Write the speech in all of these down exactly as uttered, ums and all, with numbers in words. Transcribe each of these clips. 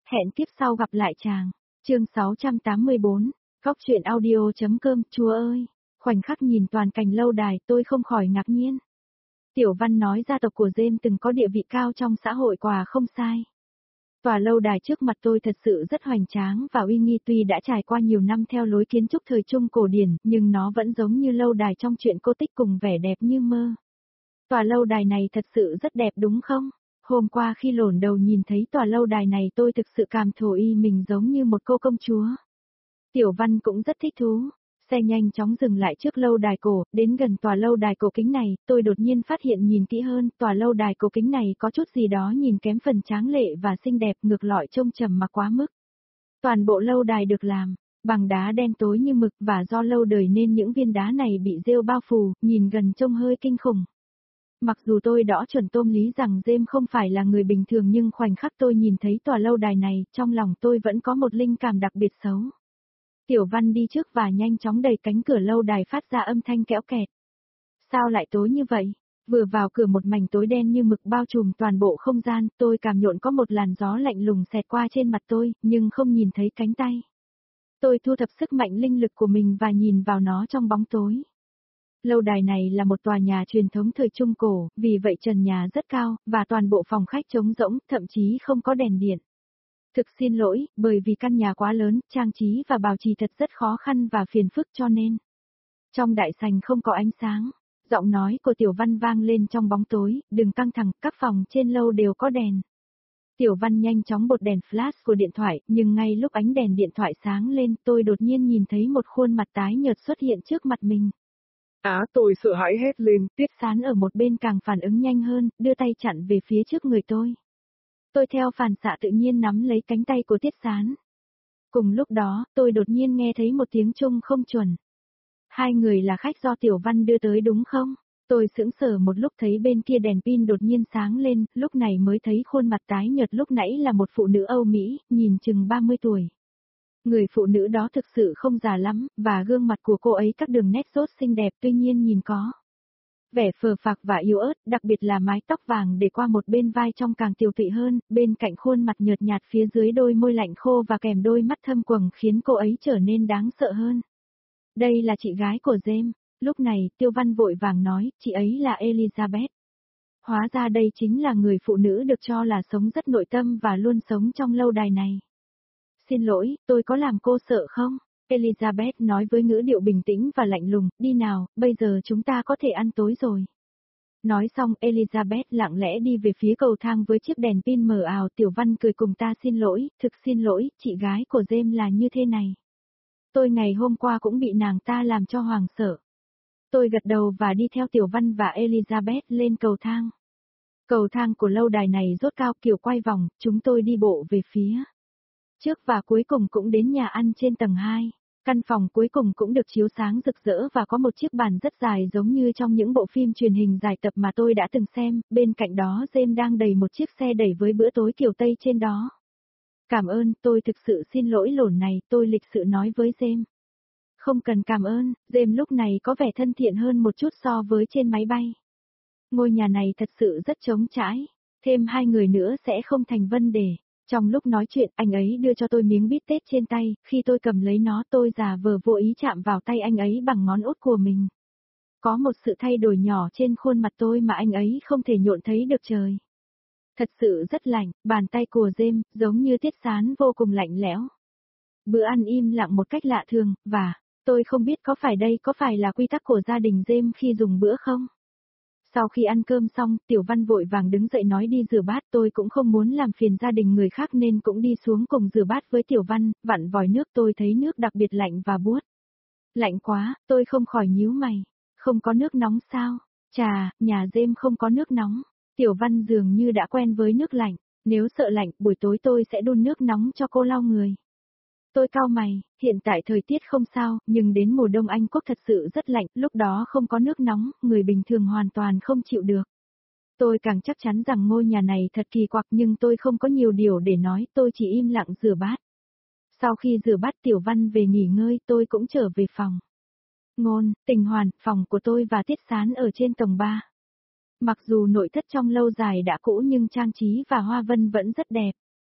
Hẹn tiếp sau gặp lại chàng. Chương sáu trăm tám mươi bốn, Góc truyện audio.com, chúa ơi, khoảnh khắc nhìn toàn cảnh lâu đài tôi không khỏi ngạc nhiên. Tiểu Văn nói gia tộc của James từng có địa vị cao trong xã hội quả không sai. Tòa lâu đài trước mặt tôi thật sự rất hoành tráng và uy nghi, tuy đã trải qua nhiều năm theo lối kiến trúc thời Trung cổ điển, nhưng nó vẫn giống như lâu đài trong truyện cổ tích cùng vẻ đẹp như mơ. Tòa lâu đài này thật sự rất đẹp đúng không? Hôm qua khi lổn đầu nhìn thấy tòa lâu đài này tôi thực sự cảm thổi mình giống như một cô công chúa. Tiểu Văn cũng rất thích thú. Xe nhanh chóng dừng lại trước lâu đài cổ, đến gần tòa lâu đài cổ kính này, tôi đột nhiên phát hiện nhìn kỹ hơn, tòa lâu đài cổ kính này có chút gì đó nhìn kém phần tráng lệ và xinh đẹp, ngược lại trông trầm mặc quá mức. Toàn bộ lâu đài được làm bằng đá đen tối như mực và do lâu đời nên những viên đá này bị rêu bao phủ, nhìn gần trông hơi kinh khủng. Mặc dù tôi đã chuẩn tôm lý rằng James không phải là người bình thường nhưng khoảnh khắc tôi nhìn thấy tòa lâu đài này, trong lòng tôi vẫn có một linh cảm đặc biệt xấu. Tiểu Văn đi trước và nhanh chóng đẩy cánh cửa lâu đài phát ra âm thanh kéo kẹt. Sao lại tối như vậy? Vừa vào cửa một mảnh tối đen như mực bao trùm toàn bộ không gian, tôi cảm nhận có một làn gió lạnh lùng xẹt qua trên mặt tôi, nhưng không nhìn thấy cánh tay. Tôi thu thập sức mạnh linh lực của mình và nhìn vào nó trong bóng tối. Lâu đài này là một tòa nhà truyền thống thời Trung Cổ, vì vậy trần nhà rất cao, và toàn bộ phòng khách trống rỗng, thậm chí không có đèn điện. Thực xin lỗi, bởi vì căn nhà quá lớn, trang trí và bảo trì thật rất khó khăn và phiền phức cho nên. Trong đại sảnh không có ánh sáng, giọng nói của Tiểu Văn vang lên trong bóng tối, đừng căng thẳng, các phòng trên lâu đều có đèn. Tiểu Văn nhanh chóng bật đèn flash của điện thoại, nhưng ngay lúc ánh đèn điện thoại sáng lên, tôi đột nhiên nhìn thấy một khuôn mặt tái nhợt xuất hiện trước mặt mình. Á à, tôi sợ hãi hét lên. Tuyết Sán ở một bên càng phản ứng nhanh hơn, đưa tay chặn về phía trước người tôi. Tôi theo phản xạ tự nhiên nắm lấy cánh tay của Tuyết Sán. Cùng lúc đó, tôi đột nhiên nghe thấy một tiếng Trung không chuẩn. Hai người là khách do Tiểu Văn đưa tới đúng không? Tôi sững sờ một lúc thấy bên kia đèn pin đột nhiên sáng lên, lúc này mới thấy khuôn mặt tái nhợt lúc nãy là một phụ nữ Âu Mỹ, nhìn chừng ba mươi tuổi. Người phụ nữ đó thực sự không già lắm, và gương mặt của cô ấy các đường nét rốt xinh đẹp tuy nhiên nhìn có vẻ phờ phạc và yếu ớt, đặc biệt là mái tóc vàng để qua một bên vai trông càng tiều tụy hơn, bên cạnh khuôn mặt nhợt nhạt phía dưới đôi môi lạnh khô và kèm đôi mắt thâm quầng khiến cô ấy trở nên đáng sợ hơn. Đây là chị gái của James. Lúc này, Tiêu Văn vội vàng nói, chị ấy là Elizabeth. Hóa ra đây chính là người phụ nữ được cho là sống rất nội tâm và luôn sống trong lâu đài này. Xin lỗi, tôi có làm cô sợ không? Elizabeth nói với ngữ điệu bình tĩnh và lạnh lùng, đi nào, bây giờ chúng ta có thể ăn tối rồi. Nói xong Elizabeth lặng lẽ đi về phía cầu thang với chiếc đèn pin mờ ảo. Tiểu Văn cười cùng ta xin lỗi, thực xin lỗi, chị gái của James là như thế này. Tôi ngày hôm qua cũng bị nàng ta làm cho hoảng sợ. Tôi gật đầu và đi theo Tiểu Văn và Elizabeth lên cầu thang. Cầu thang của lâu đài này rốt cao kiểu quay vòng, chúng tôi đi bộ về phía trước và cuối cùng cũng đến nhà ăn trên tầng hai. Căn phòng cuối cùng cũng được chiếu sáng rực rỡ và có một chiếc bàn rất dài giống như trong những bộ phim truyền hình dài tập mà tôi đã từng xem, bên cạnh đó James đang đẩy một chiếc xe đẩy với bữa tối kiểu Tây trên đó. Cảm ơn, tôi thực sự xin lỗi lổn này, tôi lịch sự nói với James. Không cần cảm ơn, James lúc này có vẻ thân thiện hơn một chút so với trên máy bay. Ngôi nhà này thật sự rất trống trải, thêm hai người nữa sẽ không thành vấn đề. Trong lúc nói chuyện, anh ấy đưa cho tôi miếng bít tết trên tay, khi tôi cầm lấy nó tôi giả vờ vô ý chạm vào tay anh ấy bằng ngón út của mình. Có một sự thay đổi nhỏ trên khuôn mặt tôi mà anh ấy không thể nhộn thấy được trời. Thật sự rất lạnh, bàn tay của James, giống như Tuyết Sán vô cùng lạnh lẽo. Bữa ăn im lặng một cách lạ thường, và tôi không biết có phải đây có phải là quy tắc của gia đình James khi dùng bữa không? Sau khi ăn cơm xong, Tiểu Văn vội vàng đứng dậy nói đi rửa bát, tôi cũng không muốn làm phiền gia đình người khác nên cũng đi xuống cùng rửa bát với Tiểu Văn, vặn vòi nước tôi thấy nước đặc biệt lạnh và buốt. Lạnh quá, tôi không khỏi nhíu mày. Không có nước nóng sao? Chà, nhà James không có nước nóng. Tiểu Văn dường như đã quen với nước lạnh, nếu sợ lạnh, buổi tối tôi sẽ đun nước nóng cho cô lau người. Tôi cau mày, hiện tại thời tiết không sao, nhưng đến mùa đông Anh Quốc thật sự rất lạnh, lúc đó không có nước nóng, người bình thường hoàn toàn không chịu được. Tôi càng chắc chắn rằng ngôi nhà này thật kỳ quặc nhưng tôi không có nhiều điều để nói, tôi chỉ im lặng rửa bát. Sau khi rửa bát Tiểu Văn về nghỉ ngơi tôi cũng trở về phòng. Ngôn, Tình Hoàn, phòng của tôi và Tiết Sán ở trên tầng ba. Mặc dù nội thất trong lâu dài đã cũ nhưng trang trí và hoa vân vẫn rất đẹp.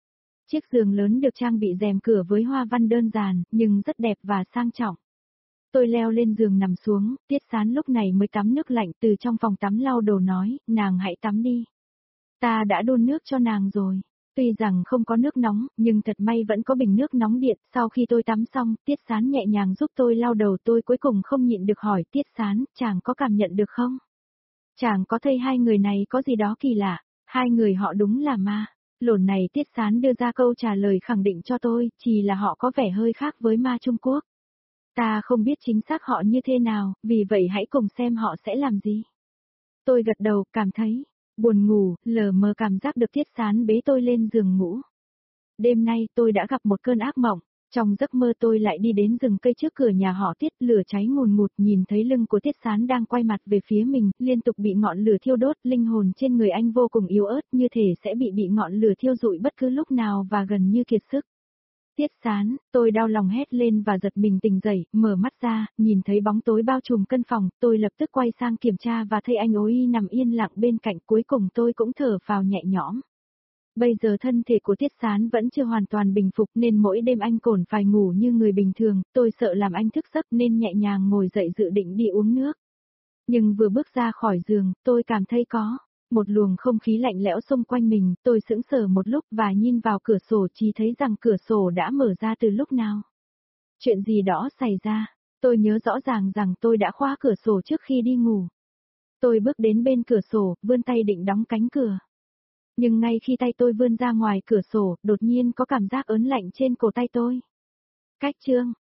Chiếc giường lớn được trang bị rèm cửa với hoa văn đơn giản, nhưng rất đẹp và sang trọng. Tôi leo lên giường nằm xuống, Tiết Sán lúc này mới tắm nước lạnh từ trong phòng tắm lau đồ nói, nàng hãy tắm đi. Ta đã đun nước cho nàng rồi. Tuy rằng không có nước nóng, nhưng thật may vẫn có bình nước nóng điện. Sau khi tôi tắm xong, Tiết Sán nhẹ nhàng giúp tôi lau đầu, tôi cuối cùng không nhịn được hỏi Tiết Sán, chàng có cảm nhận được không? Chàng có thấy hai người này có gì đó kỳ lạ? Hai người họ đúng là ma. Lồn này Tiết Sán đưa ra câu trả lời khẳng định cho tôi, chỉ là họ có vẻ hơi khác với ma Trung Quốc. Ta không biết chính xác họ như thế nào, vì vậy hãy cùng xem họ sẽ làm gì. Tôi gật đầu, cảm thấy buồn ngủ, lờ mờ cảm giác được Tiết Sán bế tôi lên giường ngủ. Đêm nay tôi đã gặp một cơn ác mộng. Trong giấc mơ tôi lại đi đến rừng cây trước cửa nhà họ Tiết, lửa cháy ngùn ngụt, nhìn thấy lưng của Tiết Sán đang quay mặt về phía mình, liên tục bị ngọn lửa thiêu đốt, linh hồn trên người anh vô cùng yếu ớt, như thể sẽ bị bị ngọn lửa thiêu rụi bất cứ lúc nào và gần như kiệt sức. Tiết Sán, tôi đau lòng hét lên và giật mình tỉnh dậy, mở mắt ra, nhìn thấy bóng tối bao trùm căn phòng, tôi lập tức quay sang kiểm tra và thấy anh Ối nằm yên lặng bên cạnh, cuối cùng tôi cũng thở phào nhẹ nhõm. Bây giờ thân thể của Tiết Sán vẫn chưa hoàn toàn bình phục nên mỗi đêm anh cồn phải ngủ như người bình thường, tôi sợ làm anh thức giấc nên nhẹ nhàng ngồi dậy dự định đi uống nước. Nhưng vừa bước ra khỏi giường, tôi cảm thấy có một luồng không khí lạnh lẽo xung quanh mình, tôi sững sờ một lúc và nhìn vào cửa sổ, chỉ thấy rằng cửa sổ đã mở ra từ lúc nào. Chuyện gì đó xảy ra, tôi nhớ rõ ràng rằng tôi đã khóa cửa sổ trước khi đi ngủ. Tôi bước đến bên cửa sổ, vươn tay định đóng cánh cửa. Nhưng ngay khi tay tôi vươn ra ngoài cửa sổ, đột nhiên có cảm giác ớn lạnh trên cổ tay tôi. Cách chương